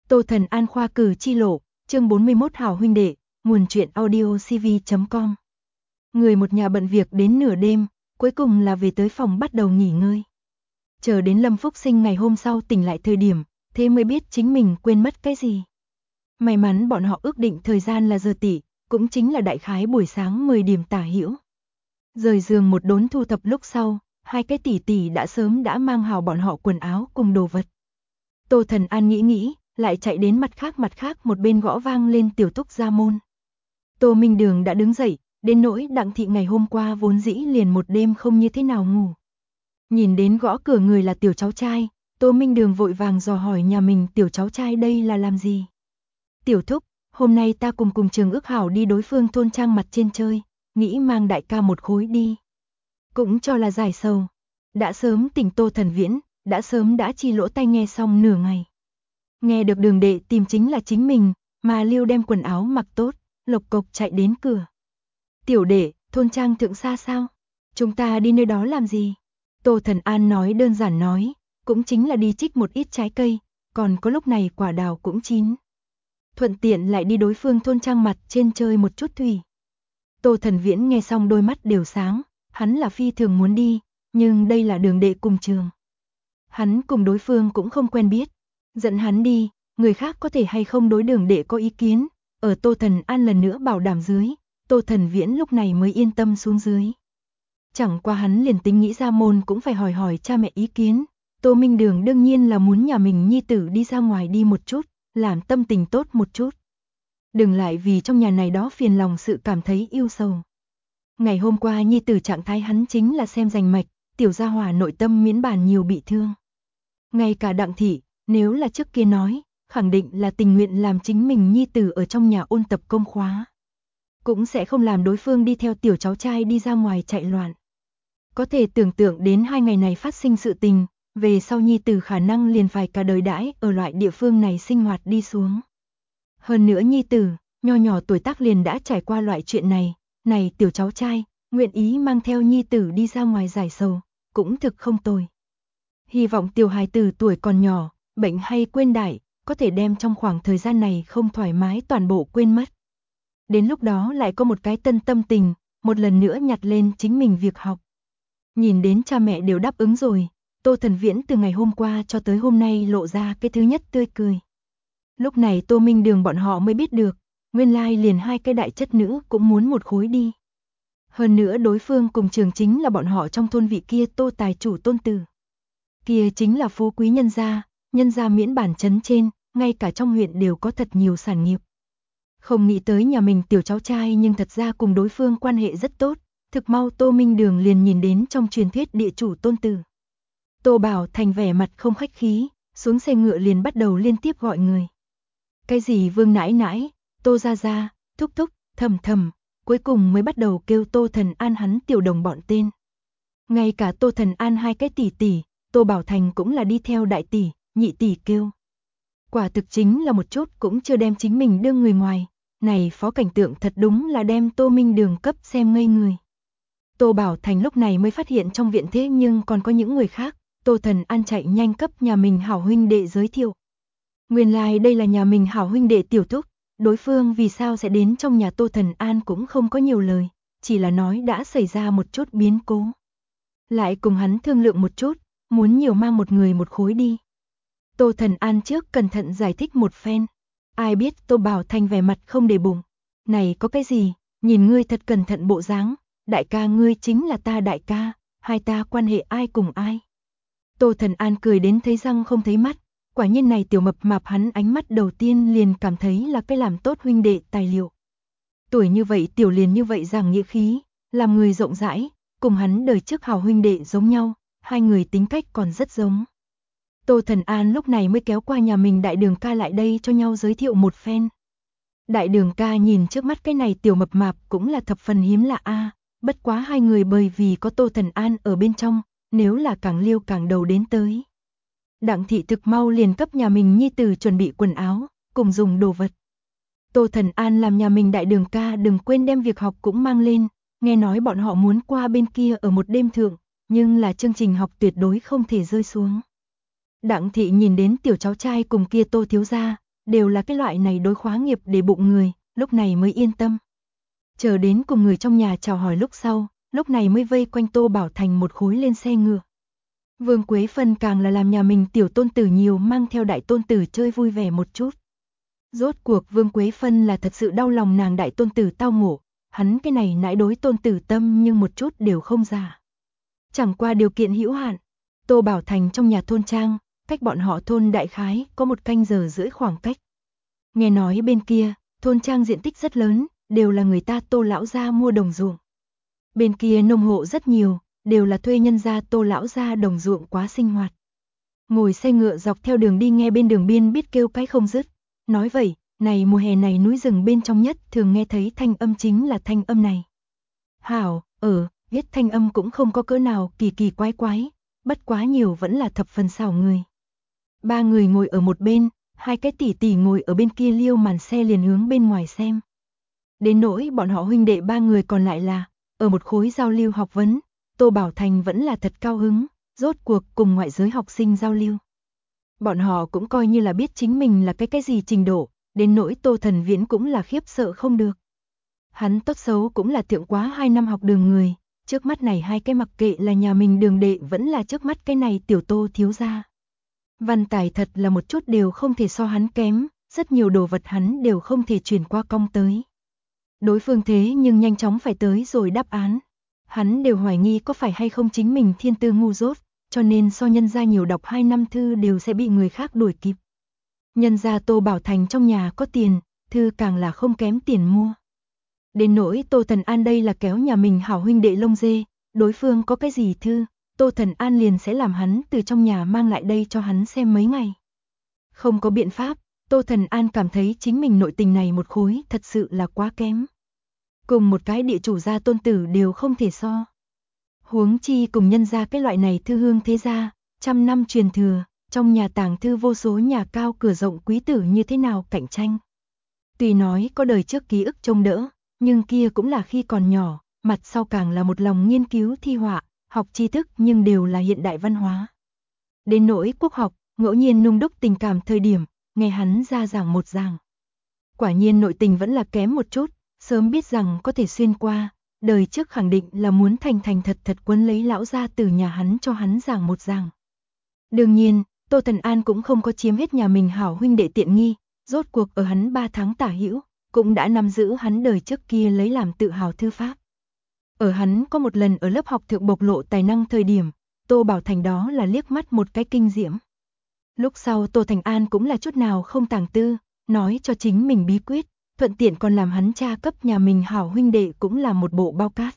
Tô Thần An khoa cử chi lộ, chương 41 hảo huynh đệ, nguồn truyện audio cv.com. Người một nhà bận việc đến nửa đêm, cuối cùng là về tới phòng bắt đầu nghỉ ngơi. Chờ đến Lâm Phúc Sinh ngày hôm sau tỉnh lại thời điểm, thế mới biết chính mình quên mất cái gì. May mắn bọn họ ước định thời gian là giờ tỉ, cũng chính là đại khái buổi sáng 10 điểm tả hữu. Rời giường một đốn thu thập lúc sau, hai cái tỷ tỷ đã sớm đã mang hào bọn họ quần áo cùng đồ vật. Tô Thần An nghĩ, lại chạy đến mặt khác một bên gõ vang lên tiểu túc ra môn. Tô Minh Đường đã đứng dậy, đến nỗi Đặng Thị ngày hôm qua vốn dĩ liền một đêm không như thế nào ngủ. Nhìn đến gõ cửa người là tiểu cháu trai, Tô Minh Đường vội vàng dò hỏi nhà mình tiểu cháu trai đây là làm gì. Tiểu thúc, hôm nay ta cùng Trường ước hảo đi đối phương thôn trang mặt trên chơi, nghĩ mang đại ca một khối đi. Cũng cho là giải sầu. Đã sớm tỉnh Tô Thần Viễn, đã sớm đã chi lỗ tai nghe xong nửa ngày. Nghe được Đường đệ tìm chính là chính mình, mà Lưu đem quần áo mặc tốt, lộc cộc chạy đến cửa. Tiểu đệ, thôn trang thượng xa sao? Chúng ta đi nơi đó làm gì? Tô Thần An nói đơn giản nói, cũng chính là đi trích một ít trái cây, còn có lúc này quả đào cũng chín. Thuận tiện lại đi đối phương thôn trang mặt trên chơi một chút thủy. Tô Thần Viễn nghe xong đôi mắt đều sáng, hắn là phi thường muốn đi, nhưng đây là Đường đệ cùng trường. Hắn cùng đối phương cũng không quen biết. Dẫn hắn đi, người khác có thể hay không đối Đường đệ có ý kiến, ở Tô Thần An lần nữa bảo đảm dưới, Tô Thần Viễn lúc này mới yên tâm xuống dưới. Chẳng qua hắn liền tính nghĩ ra môn cũng phải hỏi cha mẹ ý kiến, Tô Minh Đường đương nhiên là muốn nhà mình nhi tử đi ra ngoài đi một chút, làm tâm tình tốt một chút. Đừng lại vì trong nhà này đó phiền lòng sự cảm thấy yêu sầu. Ngày hôm qua nhi tử trạng thái hắn chính là xem rành mạch, tiểu gia hỏa nội tâm miễn bàn nhiều bị thương. Ngay cả Đặng Thị, nếu là trước kia nói, khẳng định là tình nguyện làm chính mình nhi tử ở trong nhà ôn tập công khóa. Cũng sẽ không làm đối phương đi theo tiểu cháu trai đi ra ngoài chạy loạn. Có thể tưởng tượng đến 2 ngày này phát sinh sự tình, về sau nhi tử khả năng liền phải cả đời đãi ở loại địa phương này sinh hoạt đi xuống. Hơn nữa nhi tử, nho nhỏ tuổi tác liền đã trải qua loại chuyện này tiểu cháu trai, nguyện ý mang theo nhi tử đi ra ngoài giải sầu, cũng thực không tồi. Hy vọng tiểu hài tử tuổi còn nhỏ, bệnh hay quên đại, có thể đem trong khoảng thời gian này không thoải mái toàn bộ quên mất. Đến lúc đó lại có một cái tân tâm tình, một lần nữa nhặt lên chính mình việc học. Nhìn đến cha mẹ đều đáp ứng rồi, Tô Thần Viễn từ ngày hôm qua cho tới hôm nay lộ ra cái thứ nhất tươi cười. Lúc này Tô Minh Đường bọn họ mới biết được, nguyên lai liền 2 cái đại chất nữ cũng muốn một khối đi. Hơn nữa đối phương cùng trường chính là bọn họ trong thôn vị kia Tô tài chủ tôn tử. Kia chính là phú quý nhân gia miễn bản trấn trên, ngay cả trong huyện đều có thật nhiều sản nghiệp. Không nghĩ tới nhà mình tiểu cháu trai nhưng thật ra cùng đối phương quan hệ rất tốt, thực mau Tô Minh Đường liền nhìn đến trong truyền thuyết địa chủ tôn tử. Tô Bảo Thành vẻ mặt không khách khí, xuống xe ngựa liền bắt đầu liên tiếp gọi người. Cái gì Vương nãi nãi, Tô gia gia, thúc thúc, thầm thầm, cuối cùng mới bắt đầu kêu Tô Thần An hắn tiểu đồng bọn tên. Ngay cả Tô Thần An 2 cái tỷ tỷ, Tô Bảo Thành cũng là đi theo đại tỷ, nhị tỷ kêu. Quả thực chính là một chút cũng chưa đem chính mình đưa người ngoài, này phó cảnh tượng thật đúng là đem Tô Minh Đường cấp xem ngây người. Tô Bảo Thành lúc này mới phát hiện trong viện thế nhưng còn có những người khác, Tô Thần An chạy nhanh cấp nhà mình hảo huynh đệ giới thiệu. Nguyên lai đây là nhà mình hảo huynh đệ tiểu thúc, đối phương vì sao sẽ đến trong nhà Tô Thần An cũng không có nhiều lời, chỉ là nói đã xảy ra một chút biến cố. Lại cùng hắn thương lượng một chút, muốn nhiều mang một người một khối đi. Tô Thần An trước cẩn thận giải thích một phen. Ai biết Tô Bảo Thành vẻ mặt không để bụng. Này có cái gì, nhìn ngươi thật cẩn thận bộ dáng, đại ca ngươi chính là ta đại ca, hai ta quan hệ ai cùng ai. Tô Thần An cười đến thấy răng không thấy mắt, quả nhiên này tiểu mập mạp hắn ánh mắt đầu tiên liền cảm thấy là cái làm tốt huynh đệ tài liệu. Tuổi như vậy tiểu liền như vậy giảng nghĩa khí, làm người rộng rãi, cùng hắn đời trước hảo huynh đệ giống nhau, 2 người tính cách còn rất giống. Tô Thần An lúc này mới kéo qua nhà mình đại đường ca lại đây cho nhau giới thiệu một phen. Đại đường ca nhìn trước mắt cái này tiểu mập mạp cũng là thập phần hiếm lạ a, bất quá 2 người bởi vì có Tô Thần An ở bên trong, nếu là càng liêu càng đầu đến tới. Đặng Thị thực mau liền cấp nhà mình nhi tử chuẩn bị quần áo, cùng dùng đồ vật. Tô Thần An làm nhà mình đại đường ca đừng quên đem việc học cũng mang lên, nghe nói bọn họ muốn qua bên kia ở một đêm thượng, nhưng là chương trình học tuyệt đối không thể rơi xuống. Đặng Thị nhìn đến tiểu cháu trai cùng kia Tô thiếu gia, đều là cái loại này đối khóa nghiệp để bụng người, lúc này mới yên tâm. Chờ đến cùng người trong nhà chào hỏi lúc sau, lúc này mới vây quanh Tô Bảo Thành một khối lên xe ngựa. Vương Quế Phân càng là làm nhà mình tiểu tôn tử nhiều mang theo đại tôn tử chơi vui vẻ một chút. Rốt cuộc Vương Quế Phân là thật sự đau lòng nàng đại tôn tử tao ngộ, hắn cái này nãi đối tôn tử tâm nhưng một chút đều không giả. Chẳng qua điều kiện hữu hạn, Tô Bảo Thành trong nhà thôn trang, cách bọn họ thôn đại khái có 1 canh giờ rưỡi khoảng cách. Nghe nói bên kia, thôn trang diện tích rất lớn, đều là người ta Tô lão gia mua đồng ruộng. Bên kia nông hộ rất nhiều, đều là thuê nhân gia Tô lão gia đồng ruộng quá sinh hoạt. Ngồi xe ngựa dọc theo đường đi nghe bên đường biên biết kêu cái không dứt. Nói vậy, này mùa hè này núi rừng bên trong nhất thường nghe thấy thanh âm chính là thanh âm này. Hảo, viết thanh âm cũng không có cỡ nào kỳ kỳ quái quái, bất quá nhiều vẫn là thập phần xảo người. 3 người ngồi ở một bên, 2 cái tỷ tỷ ngồi ở bên kia liêu màn xe liền hướng bên ngoài xem. Đến nỗi bọn họ huynh đệ 3 người còn lại là, ở một khối giao lưu học vấn, Tô Bảo Thành vẫn là thật cao hứng, rốt cuộc cùng ngoại giới học sinh giao lưu. Bọn họ cũng coi như là biết chính mình là cái gì trình độ, đến nỗi Tô Thần Viễn cũng là khiếp sợ không được. Hắn tốt xấu cũng là thượng quá 2 năm học đường người, trước mắt này 2 cái mặc kệ là nhà mình đường đệ vẫn là trước mắt cái này tiểu Tô thiếu gia. Văn tài thật là một chút đều không thể so hắn kém, rất nhiều đồ vật hắn đều không thể chuyển qua cong tới. Đối phương thế nhưng nhanh chóng phải tới rồi đáp án. Hắn đều hoài nghi có phải hay không chính mình thiên tư ngu dốt, cho nên so nhân gia nhiều đọc 2 năm thư đều sẽ bị người khác đuổi kịp. Nhân gia Tô Bảo Thành trong nhà có tiền, thư càng là không kém tiền mua. Đến nỗi Tô Thần An đây là kéo nhà mình hảo huynh đệ lông dê, đối phương có cái gì thư, Tô Thần An liền sẽ làm hắn từ trong nhà mang lại đây cho hắn xem mấy ngày. Không có biện pháp, Tô Thần An cảm thấy chính mình nội tình này một khối thật sự là quá kém. Cùng một cái địa chủ gia tôn tử đều không thể so. Huống chi cùng nhân gia cái loại này thư hương thế gia, 100 năm truyền thừa, trong nhà tàng thư vô số nhà cao cửa rộng quý tử như thế nào cạnh tranh. Tuy nói có đời trước ký ức trông đỡ, nhưng kia cũng là khi còn nhỏ, mặt sau càng là một lòng nghiên cứu thi họa, học tri thức nhưng đều là hiện đại văn hóa. Đến nỗi quốc học, ngẫu nhiên nung đúc tình cảm thời điểm, nghe hắn ra giảng một giảng. Quả nhiên nội tình vẫn là kém một chút, sớm biết rằng có thể xuyên qua, đời trước khẳng định là muốn thành thật quấn lấy lão gia từ nhà hắn cho hắn giảng một giảng. Đương nhiên, Tô Thần An cũng không có chiếm hết nhà mình hảo huynh đệ tiện nghi, rốt cuộc ở hắn 3 tháng tả hữu, cũng đã nắm giữ hắn đời trước kia lấy làm tự hào thư pháp. Ở hắn có một lần ở lớp học thượng bộc lộ tài năng thời điểm, Tô Bảo Thành đó là liếc mắt một cái kinh diễm. Lúc sau Tô Thành An cũng là chút nào không tàng tư, nói cho chính mình bí quyết, thuận tiện còn làm hắn tra cấp nhà mình hảo huynh đệ cũng là một bộ bao cát.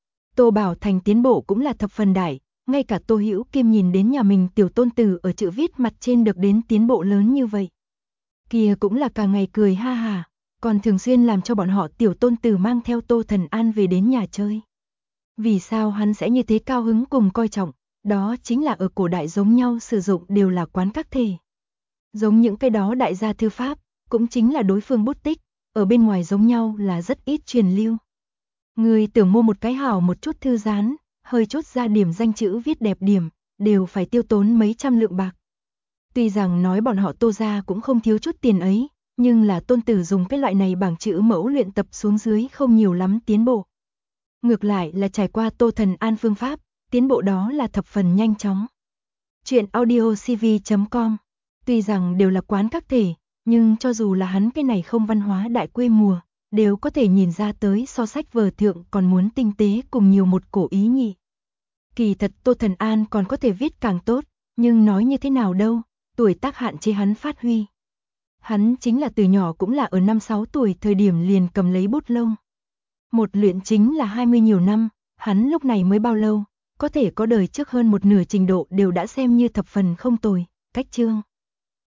Tô Bảo Thành tiến bộ cũng là thập phần đại, ngay cả Tô Hữu Kim nhìn đến nhà mình tiểu tôn tử ở chữ viết mặt trên được đến tiến bộ lớn như vậy. Kia cũng là cả ngày cười ha hà, còn thường xuyên làm cho bọn họ tiểu tôn tử mang theo Tô Thần An về đến nhà chơi. Vì sao hắn sẽ như thế cao hứng cùng coi trọng, đó chính là ở cổ đại giống nhau sử dụng đều là quán các thể. Giống những cái đó đại gia thư pháp, cũng chính là đối phương bút tích, ở bên ngoài giống nhau là rất ít truyền lưu. Người tưởng mua một cái hảo một chút thư dán, hơi chút ra điểm danh chữ viết đẹp điểm, đều phải tiêu tốn mấy trăm lượng bạc. Tuy rằng nói bọn họ Tô gia cũng không thiếu chút tiền ấy, nhưng là tôn tử dùng cái loại này bảng chữ mẫu luyện tập xuống dưới không nhiều lắm tiến bộ. Ngược lại là trải qua Tô Thần An phương pháp, tiến bộ đó là thập phần nhanh chóng. Chuyện audiocv.com. Tuy rằng đều là quán các thể, nhưng cho dù là hắn cái này không văn hóa đại quê mùa, đều có thể nhìn ra tới so sách vở thượng còn muốn tinh tế cùng nhiều một cổ ý nhị. Kỳ thật Tô Thần An còn có thể viết càng tốt, nhưng nói như thế nào đâu, tuổi tác hạn chế hắn phát huy. Hắn chính là từ nhỏ cũng là ở 5-6 tuổi thời điểm liền cầm lấy bút lông. Một luyện chính là 20 nhiều năm, hắn lúc này mới bao lâu, có thể có đời trước hơn một nửa trình độ đều đã xem như thập phần không tồi, cách chương.